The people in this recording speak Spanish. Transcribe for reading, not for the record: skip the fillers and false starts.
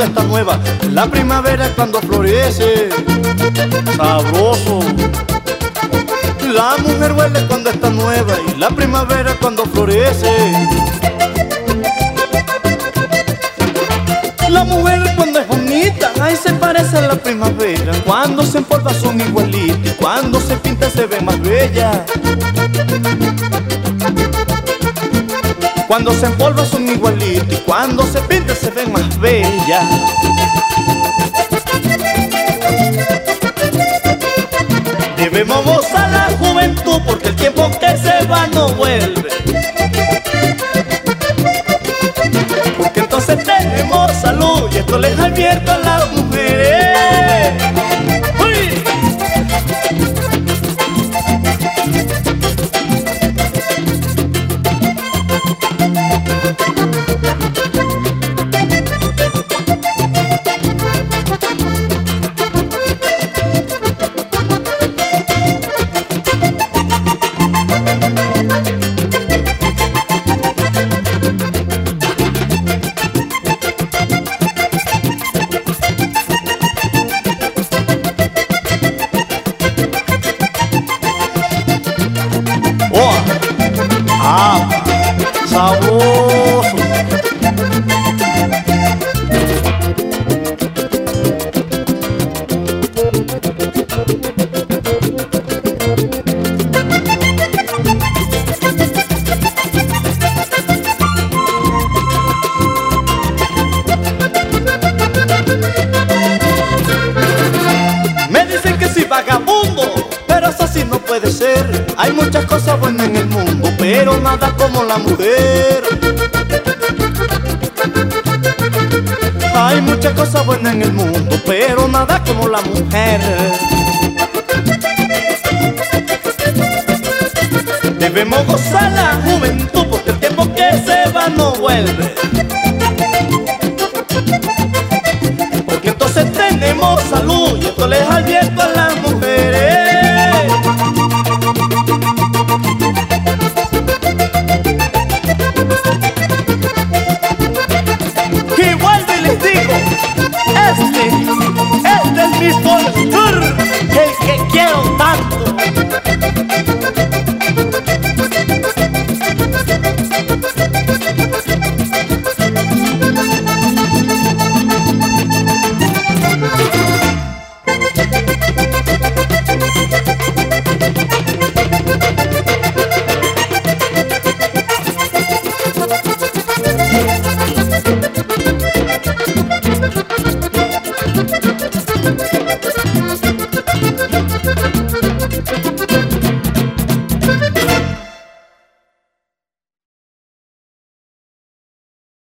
cuando está nueva, la primavera es cuando florece, sabroso. La mujer huele cuando está nueva y la primavera es cuando florece. La mujer cuando es bonita, ay, se parece a la primavera. Cuando se empolva son igualitas y cuando se pinta se ve más bella. Cuando se empolva son igualitas y cuando se pinta se ven más bellas. Debemos gozar la juventud porque el tiempo que se va no vuelve. Porque entonces tenemos salud y esto les advierto a las mujeres. ¡Uy! Sabroso. Me dicen que soy vagabundo, pero eso sí no puede ser. Hay muchas cosas buenas en el mundo, pero nada como la mujer. Hay muchas cosas buenas en el mundo, pero nada como la mujer. Debemos gozar la juventud porque el tiempo que se va no vuelve. Porque entonces tenemos salud y esto les advierto a las mujeres. Y vuelvo y les digo, este es mi folclore, el que quiero tanto.